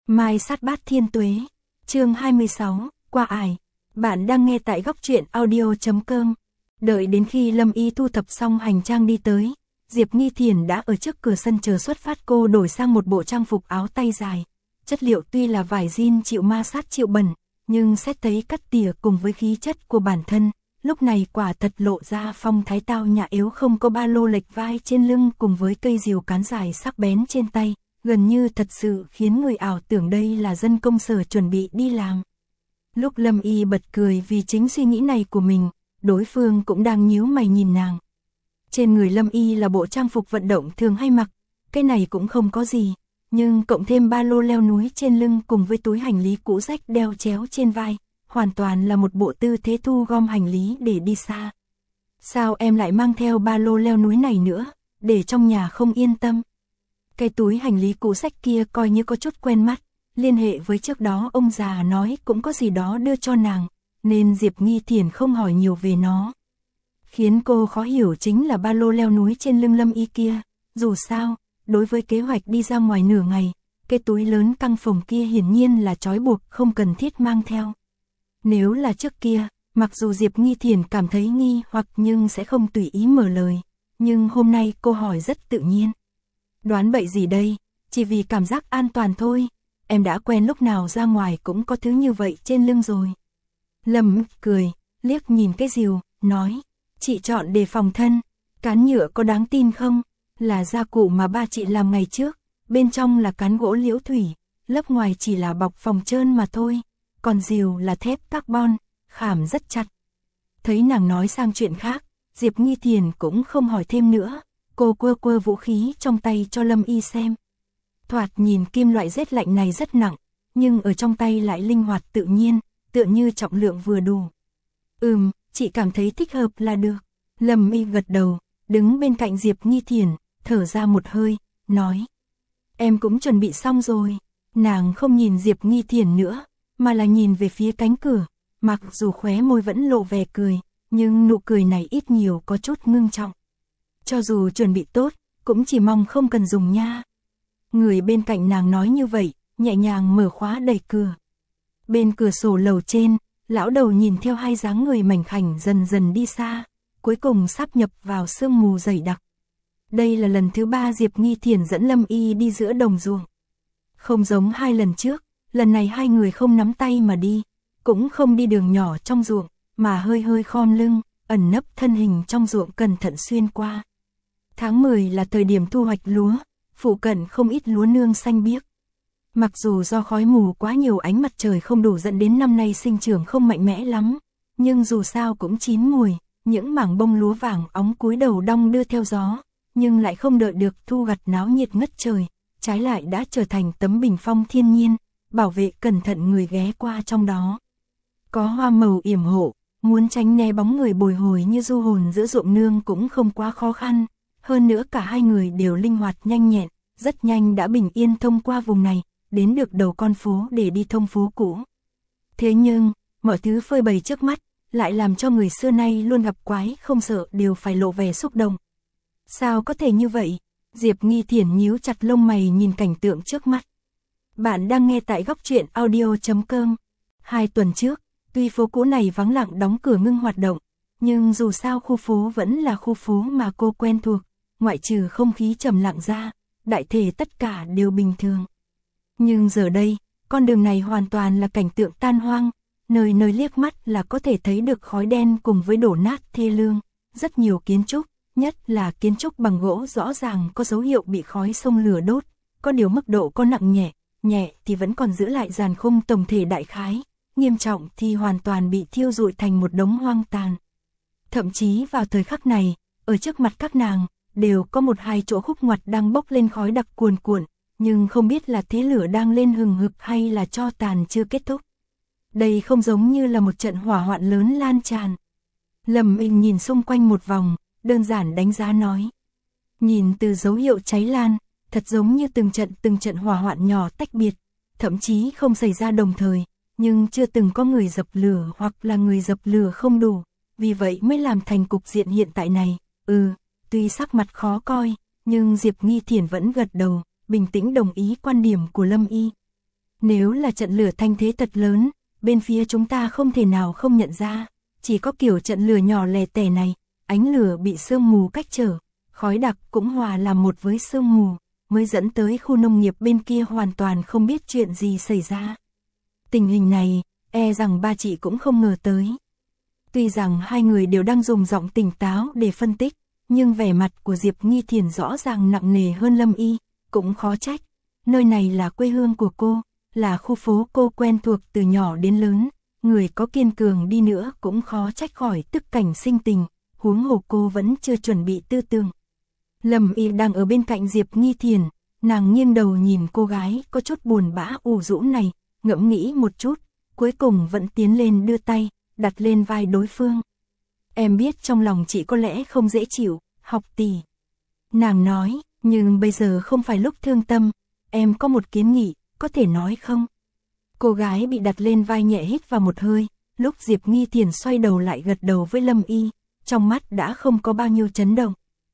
Mai sát bát thiên tuế. Chương 26, qua ải. Bạn đang nghe tại góc truyện audio.com. Đợi đến khi Lâm Y thu thập xong hành trang đi tới, Diệp Nghi Thiền đã ở trước cửa sân chờ xuất phát. Cô đổi sang một bộ trang phục áo tay dài. Chất liệu tuy là vải jean chịu ma sát chịu bẩn, nhưng xét thấy cắt tỉa cùng với khí chất của bản thân, lúc này quả thật lộ ra phong thái tao nhã. Yếu không có ba lô lệch vai trên lưng cùng với cây rìu cán dài sắc bén trên tay, gần như thật sự khiến người ảo tưởng đây là dân công sở chuẩn bị đi làm. Lúc Lâm Y bật cười vì chính suy nghĩ này của mình, đối phương cũng đang nhíu mày nhìn nàng. Trên người Lâm Y là bộ trang phục vận động thường hay mặc, cái này cũng không có gì, nhưng cộng thêm ba lô leo núi trên lưng cùng với túi hành lý cũ rách đeo chéo trên vai, hoàn toàn là một bộ tư thế thu gom hành lý để đi xa. Sao em lại mang theo ba lô leo núi này nữa, để trong nhà không yên tâm? Cái túi hành lý cũ rách kia coi như có chút quen mắt, liên hệ với trước đó ông già nói cũng có gì đó đưa cho nàng, nên Diệp Nghi Thiền không hỏi nhiều về nó. Khiến cô khó hiểu chính là ba lô leo núi trên lưng Lâm Y kia, dù sao, đối với kế hoạch đi ra ngoài nửa ngày, cái túi lớn căng phồng kia hiển nhiên là trói buộc không cần thiết mang theo. Nếu là trước kia, mặc dù Diệp Nghi Thiền cảm thấy nghi hoặc nhưng sẽ không tùy ý mở lời, nhưng hôm nay cô hỏi rất tự nhiên. Đoán bậy gì đây, chỉ vì cảm giác an toàn thôi, em đã quen lúc nào ra ngoài cũng có thứ như vậy trên lưng rồi. Lâm cười, liếc nhìn cái rìu, nói, chị chọn để phòng thân, cán nhựa có đáng tin không? Là gia cụ mà ba chị làm ngày trước, bên trong là cán gỗ liễu thủy, lớp ngoài chỉ là bọc phòng trơn mà thôi, còn rìu là thép carbon, khảm rất chặt. Thấy nàng nói sang chuyện khác, Diệp Nghi Thiền cũng không hỏi thêm nữa, cô quơ quơ vũ khí trong tay cho Lâm Y xem. Thoạt nhìn kim loại rét lạnh này rất nặng, nhưng ở trong tay lại linh hoạt tự nhiên, tựa như trọng lượng vừa đủ. Chị cảm thấy thích hợp là được. Lâm Y gật đầu, đứng bên cạnh Diệp Nghi Thiền, thở ra một hơi, nói. Em cũng chuẩn bị xong rồi. Nàng không nhìn Diệp Nghi Thiền nữa, mà là nhìn về phía cánh cửa, mặc dù khóe môi vẫn lộ vẻ cười, nhưng nụ cười này ít nhiều có chút ngưng trọng. Cho dù chuẩn bị tốt, cũng chỉ mong không cần dùng nha. Người bên cạnh nàng nói như vậy, nhẹ nhàng mở khóa đẩy cửa. Bên cửa sổ lầu trên, lão đầu nhìn theo hai dáng người mảnh khảnh dần dần đi xa, cuối cùng sáp nhập vào sương mù dày đặc. Đây là lần thứ 3 Diệp Nghi Thiền dẫn Lâm Y đi giữa đồng ruộng. Không giống hai lần trước, lần này hai người không nắm tay mà đi, cũng không đi đường nhỏ trong ruộng, mà hơi hơi khom lưng, ẩn nấp thân hình trong ruộng cẩn thận xuyên qua. Tháng 10 là thời điểm thu hoạch lúa, phụ cận không ít lúa nương xanh biếc. Mặc dù do khói mù quá nhiều ánh mặt trời không đủ dẫn đến năm nay sinh trưởng không mạnh mẽ lắm, nhưng dù sao cũng chín mùi, những mảng bông lúa vàng óng cúi đầu đong đưa theo gió, nhưng lại không đợi được thu gặt náo nhiệt ngất trời, trái lại đã trở thành tấm bình phong thiên nhiên, bảo vệ cẩn thận người ghé qua trong đó. Có hoa màu yểm hộ, muốn tránh né bóng người bồi hồi như du hồn giữa ruộng nương cũng không quá khó khăn, hơn nữa cả hai người đều linh hoạt nhanh nhẹn, rất nhanh đã bình yên thông qua vùng này, đến được đầu con phố để đi thông phố cũ. Thế nhưng, mọi thứ phơi bày trước mắt, lại làm cho người xưa nay luôn gặp quái không sợ đều phải lộ vẻ xúc động. Sao có thể như vậy? Diệp Nghi Thiền nhíu chặt lông mày nhìn cảnh tượng trước mắt. Bạn đang nghe tại góc truyện audio.com. 2 tuần trước, tuy phố cũ này vắng lặng đóng cửa ngưng hoạt động, nhưng dù sao khu phố vẫn là khu phố mà cô quen thuộc, ngoại trừ không khí trầm lặng ra, đại thể tất cả đều bình thường. Nhưng giờ đây, con đường này hoàn toàn là cảnh tượng tan hoang, nơi nơi liếc mắt là có thể thấy được khói đen cùng với đổ nát thê lương, rất nhiều kiến trúc, nhất là kiến trúc bằng gỗ rõ ràng có dấu hiệu bị khói sông lửa đốt, có điều mức độ có nặng nhẹ thì vẫn còn giữ lại dàn khung tổng thể đại khái, nghiêm trọng thì hoàn toàn bị thiêu rụi thành một đống hoang tàn. Thậm chí vào thời khắc này, ở trước mặt các nàng, đều có một hai chỗ khúc ngoặt đang bốc lên khói đặc cuồn cuộn, nhưng không biết là thế lửa đang lên hừng hực hay là tro tàn chưa kết thúc. Đây không giống như là một trận hỏa hoạn lớn lan tràn. Lâm Y nhìn xung quanh một vòng, đơn giản đánh giá nói. Nhìn từ dấu hiệu cháy lan, thật giống như từng trận hỏa hoạn nhỏ tách biệt, thậm chí không xảy ra đồng thời, nhưng chưa từng có người dập lửa hoặc là người dập lửa không đủ, vì vậy mới làm thành cục diện hiện tại này. Tuy sắc mặt khó coi, nhưng Diệp Nghi Thiền vẫn gật đầu, bình tĩnh đồng ý quan điểm của Lâm Y. Nếu là trận lửa thanh thế thật lớn, bên phía chúng ta không thể nào không nhận ra, chỉ có kiểu trận lửa nhỏ lẻ tẻ này, ánh lửa bị sương mù cách trở, khói đặc cũng hòa làm một với sương mù, mới dẫn tới khu nông nghiệp bên kia hoàn toàn không biết chuyện gì xảy ra. Tình hình này, e rằng ba chị cũng không ngờ tới. Tuy rằng hai người đều đang dùng giọng tỉnh táo để phân tích, nhưng vẻ mặt của Diệp Nghi Thiền rõ ràng nặng nề hơn Lâm Y, cũng khó trách. Nơi này là quê hương của cô, là khu phố cô quen thuộc từ nhỏ đến lớn, người có kiên cường đi nữa cũng khó trách khỏi tức cảnh sinh tình, huống hồ cô vẫn chưa chuẩn bị tư tưởng. Lâm Y đang ở bên cạnh Diệp Nghi Thiền, nàng nghiêng đầu nhìn cô gái có chút buồn bã ủ rũ này, ngẫm nghĩ một chút, cuối cùng vẫn tiến lên đưa tay, đặt lên vai đối phương. Em biết trong lòng chị có lẽ không dễ chịu, học tỷ. Nàng nói, nhưng bây giờ không phải lúc thương tâm, em có một kiến nghị, có thể nói không? Cô gái bị đặt lên vai nhẹ hít vào một hơi, lúc Diệp Nghi Thiền xoay đầu lại gật đầu với Lâm Y, trong mắt đã không có bao nhiêu chấn động.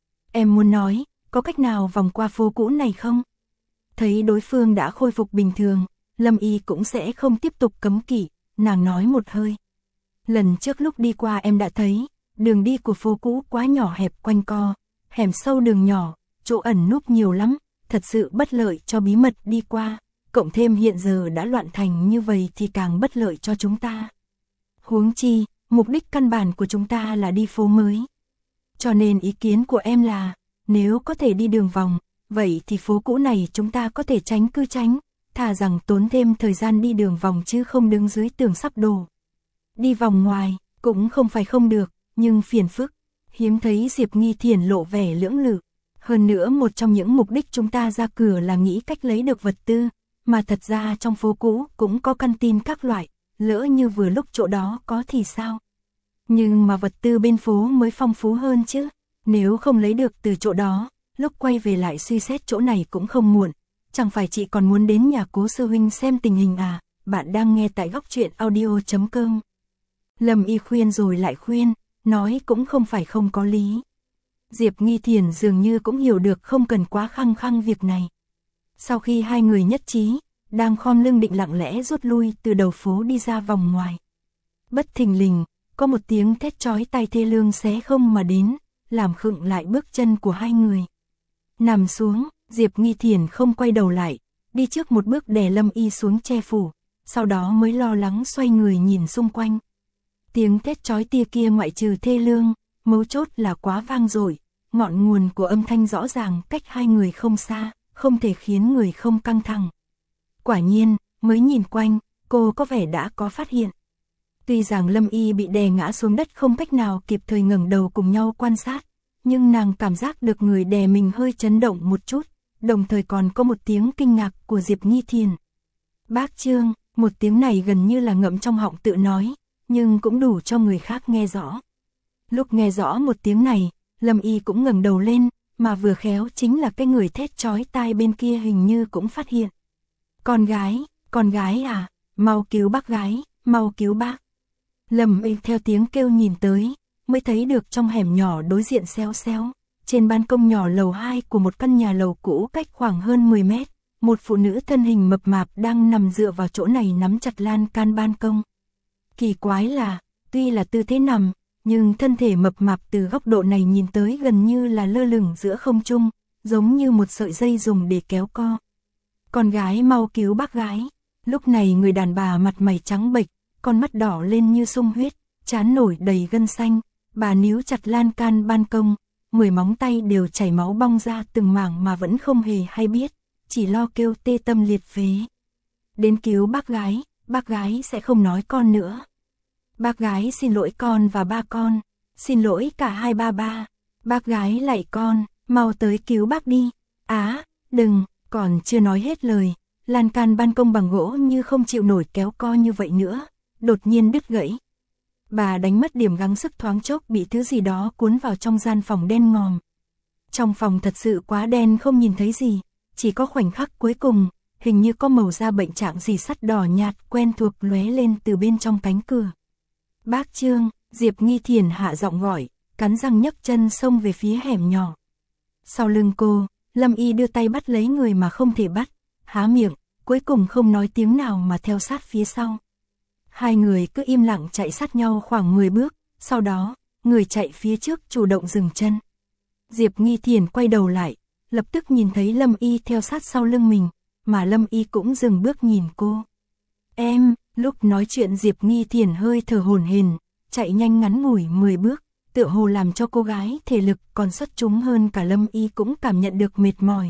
Em muốn nói, có cách nào vòng qua phố cũ này không? Thấy đối phương đã khôi phục bình thường, Lâm Y cũng sẽ không tiếp tục cấm kỵ, nàng nói một hơi. Lần trước lúc đi qua em đã thấy, đường đi của phố cũ quá nhỏ hẹp quanh co, hẻm sâu đường nhỏ, chỗ ẩn núp nhiều lắm, thật sự bất lợi cho bí mật đi qua, cộng thêm hiện giờ đã loạn thành như vậy thì càng bất lợi cho chúng ta. Huống chi, mục đích căn bản của chúng ta là đi phố mới. Cho nên ý kiến của em là, nếu có thể đi đường vòng, vậy thì phố cũ này chúng ta có thể tránh cứ tránh, thà rằng tốn thêm thời gian đi đường vòng chứ không đứng dưới tường sắp đổ. Đi vòng ngoài, cũng không phải không được, nhưng phiền phức. Hiếm thấy Diệp Nghi Thiền lộ vẻ lưỡng lự. Hơn nữa một trong những mục đích chúng ta ra cửa là nghĩ cách lấy được vật tư, mà thật ra trong phố cũ cũng có căn tin các loại, lỡ như vừa lúc chỗ đó có thì sao? Nhưng mà vật tư bên phố mới phong phú hơn chứ, nếu không lấy được từ chỗ đó, lúc quay về lại suy xét chỗ này cũng không muộn. Chẳng phải chị còn muốn đến nhà Cố sư huynh xem tình hình à? Bạn đang nghe tại Góc Truyện Audio.com. Lâm Y khuyên rồi lại khuyên, nói cũng không phải không có lý. Diệp Nghi Thiền dường như cũng hiểu được không cần quá khăng khăng việc này. Sau khi hai người nhất trí, đang khom lưng định lặng lẽ rút lui từ đầu phố đi ra vòng ngoài. Bất thình lình, có một tiếng thét chói tai thê lương xé không mà đến, làm khựng lại bước chân của hai người. Nằm xuống, Diệp Nghi Thiền không quay đầu lại, đi trước một bước đè Lâm Y xuống che phủ, sau đó mới lo lắng xoay người nhìn xung quanh. Tiếng thét chói tia kia ngoại trừ thê lương, mấu chốt là quá vang dội, ngọn nguồn của âm thanh rõ ràng cách hai người không xa, không thể khiến người không căng thẳng. Quả nhiên, mới nhìn quanh, cô có vẻ đã có phát hiện. Tuy rằng Lâm Y bị đè ngã xuống đất không cách nào kịp thời ngẩng đầu cùng nhau quan sát, nhưng nàng cảm giác được người đè mình hơi chấn động một chút, đồng thời còn có một tiếng kinh ngạc của Diệp Nghi Thiền. Bác Trương, một tiếng này gần như là ngậm trong họng tự nói, nhưng cũng đủ cho người khác nghe rõ. Lúc nghe rõ một tiếng này, Lâm Y cũng ngẩng đầu lên, mà vừa khéo chính là cái người thét chói tai bên kia hình như cũng phát hiện. Con gái à, mau cứu bác gái, mau cứu bác. Lâm Y theo tiếng kêu nhìn tới, mới thấy được trong hẻm nhỏ đối diện xéo xéo, trên ban công nhỏ lầu 2 của một căn nhà lầu cũ cách khoảng hơn 10 mét, một phụ nữ thân hình mập mạp đang nằm dựa vào chỗ này nắm chặt lan can ban công. Kỳ quái là, tuy là tư thế nằm, nhưng thân thể mập mạp từ góc độ này nhìn tới gần như là lơ lửng giữa không trung, giống như một sợi dây dùng để kéo co. Con gái mau cứu bác gái. Lúc này người đàn bà mặt mày trắng bệch, con mắt đỏ lên như sung huyết, trán nổi đầy gân xanh, bà níu chặt lan can ban công, 10 móng tay đều chảy máu bong ra từng mảng mà vẫn không hề hay biết, chỉ lo kêu tê tâm liệt phế. Đến cứu bác gái sẽ không nói con nữa. Bác gái xin lỗi con và ba con, xin lỗi cả hai ba. Bác gái lạy con, mau tới cứu bác đi. Đừng, còn chưa nói hết lời, lan can ban công bằng gỗ như không chịu nổi kéo co như vậy nữa, đột nhiên đứt gãy. Bà đánh mất điểm gắng sức thoáng chốc bị thứ gì đó cuốn vào trong gian phòng đen ngòm. Trong phòng thật sự quá đen không nhìn thấy gì, chỉ có khoảnh khắc cuối cùng, hình như có màu da bệnh trạng gì sắt đỏ nhạt quen thuộc lóe lên từ bên trong cánh cửa. Bác Trương, Diệp Nghi Thiền hạ giọng gọi, cắn răng nhấc chân xông về phía hẻm nhỏ. Sau lưng cô, Lâm Y đưa tay bắt lấy người mà không thể bắt, há miệng, cuối cùng không nói tiếng nào mà theo sát phía sau. Hai người cứ im lặng chạy sát nhau khoảng 10 bước, sau đó, người chạy phía trước chủ động dừng chân. Diệp Nghi Thiền quay đầu lại, lập tức nhìn thấy Lâm Y theo sát sau lưng mình, mà Lâm Y cũng dừng bước nhìn cô. Em, lúc nói chuyện Diệp Nghi Thiền hơi thở hổn hển, chạy nhanh ngắn ngủi 10 bước, tựa hồ làm cho cô gái thể lực còn xuất chúng hơn cả Lâm Y cũng cảm nhận được mệt mỏi.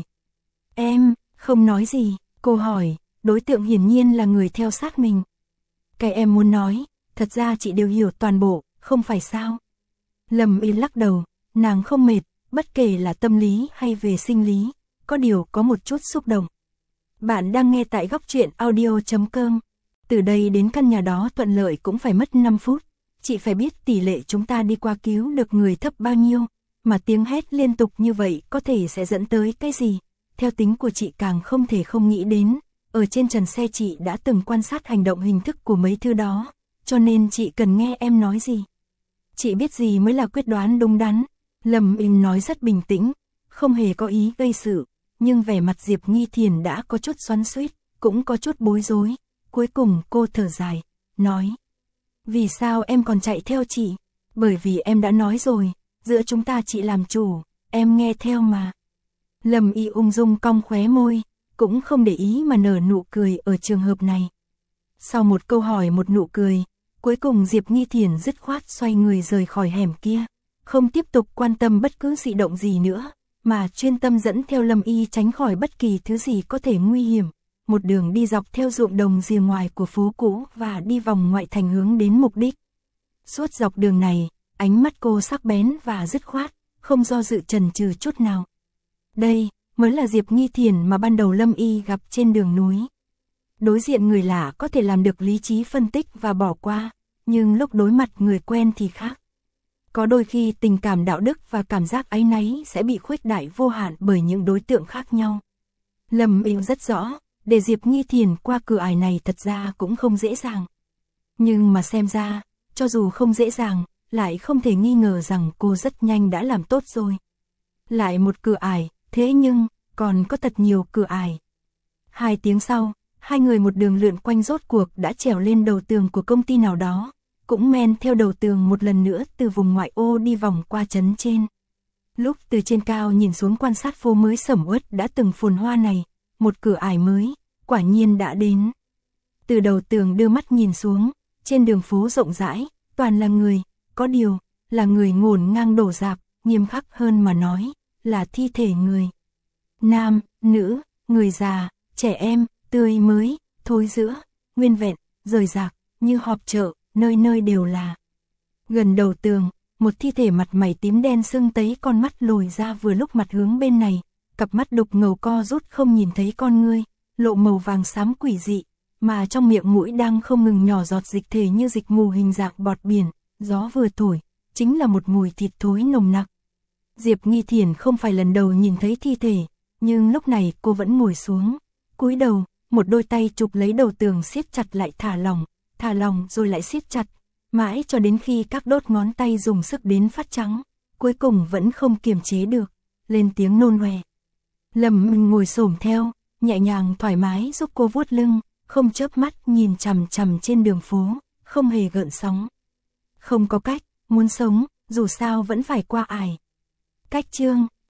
Em, không nói gì, cô hỏi, đối tượng hiển nhiên là người theo sát mình. Cái em muốn nói, thật ra chị đều hiểu toàn bộ, không phải sao? Lâm Y lắc đầu, nàng không mệt, bất kể là tâm lý hay về sinh lý, có điều có một chút xúc động. Bạn đang nghe tại góc truyện audio.com. Từ đây đến căn nhà đó thuận lợi cũng phải mất 5 phút. Chị phải biết tỷ lệ chúng ta đi qua cứu được người thấp bao nhiêu, mà tiếng hét liên tục như vậy có thể sẽ dẫn tới cái gì. Theo tính của chị càng không thể không nghĩ đến, ở trên trần xe chị đã từng quan sát hành động hình thức của mấy thứ đó, cho nên chị cần nghe em nói gì. Chị biết gì mới là quyết đoán đúng đắn. Lâm Y nói rất bình tĩnh, không hề có ý gây sự, nhưng vẻ mặt Diệp Nghi Thiền đã có chút xoắn xuýt, cũng có chút bối rối. Cuối cùng cô thở dài, nói: vì sao em còn chạy theo chị? Bởi vì em đã nói rồi, giữa chúng ta chị làm chủ, em nghe theo mà. Lâm Y ung dung cong khóe môi, cũng không để ý mà nở nụ cười ở trường hợp này. Sau một câu hỏi một nụ cười, cuối cùng Diệp Nghi Thiền dứt khoát xoay người rời khỏi hẻm kia, không tiếp tục quan tâm bất cứ dị động gì nữa, mà chuyên tâm dẫn theo Lâm Y tránh khỏi bất kỳ thứ gì có thể nguy hiểm. Một đường đi dọc theo ruộng đồng rìa ngoài của phố cũ và đi vòng ngoại thành hướng đến mục đích. Suốt dọc đường này, ánh mắt cô sắc bén và dứt khoát, không do dự chần chừ chút nào. Đây mới là Diệp Nghi Thiền mà ban đầu Lâm Y gặp trên đường núi. Đối diện người lạ có thể làm được lý trí phân tích và bỏ qua, nhưng lúc đối mặt người quen thì khác. Có đôi khi tình cảm đạo đức và cảm giác áy náy sẽ bị khuếch đại vô hạn bởi những đối tượng khác nhau. Lâm Y rất rõ, để Diệp Nghi Thiền qua cửa ải này thật ra cũng không dễ dàng. Nhưng mà xem ra, cho dù không dễ dàng, lại không thể nghi ngờ rằng cô rất nhanh đã làm tốt rồi. Lại một cửa ải, thế nhưng, còn có thật nhiều cửa ải. 2 tiếng sau, hai người một đường lượn quanh rốt cuộc đã trèo lên đầu tường của công ty nào đó, cũng men theo đầu tường một lần nữa từ vùng ngoại ô đi vòng qua trấn trên. Lúc từ trên cao nhìn xuống quan sát phố mới sầm uất đã từng phồn hoa này, một cửa ải mới, quả nhiên đã đến. Từ đầu tường đưa mắt nhìn xuống, trên đường phố rộng rãi, toàn là người, có điều, là người ngổn ngang đổ rạp, nghiêm khắc hơn mà nói, là thi thể người. Nam, nữ, người già, trẻ em, tươi mới, thối rữa, nguyên vẹn, rời rạc, như họp chợ, nơi nơi đều là. Gần đầu tường, một thi thể mặt mày tím đen sưng tấy, con mắt lồi ra vừa lúc mặt hướng bên này, cặp mắt đục ngầu co rút không nhìn thấy con ngươi, lộ màu vàng xám quỷ dị, mà trong miệng mũi đang không ngừng nhỏ giọt dịch thể như dịch mù hình dạng bọt biển, gió vừa thổi, chính là một mùi thịt thối nồng nặc. Diệp Nghi Thiền không phải lần đầu nhìn thấy thi thể, nhưng lúc này cô vẫn ngồi xuống, cúi đầu, một đôi tay chụp lấy đầu tường siết chặt lại thả lỏng rồi lại siết chặt, mãi cho đến khi các đốt ngón tay dùng sức đến phát trắng, cuối cùng vẫn không kiềm chế được, lên tiếng nôn ọe. Lâm Y ngồi xổm theo, nhẹ nhàng thoải mái giúp cô vuốt lưng, không chớp mắt nhìn chằm chằm trên đường phố, không hề gợn sóng. Không có cách, muốn sống, dù sao vẫn phải qua ải. Cách chương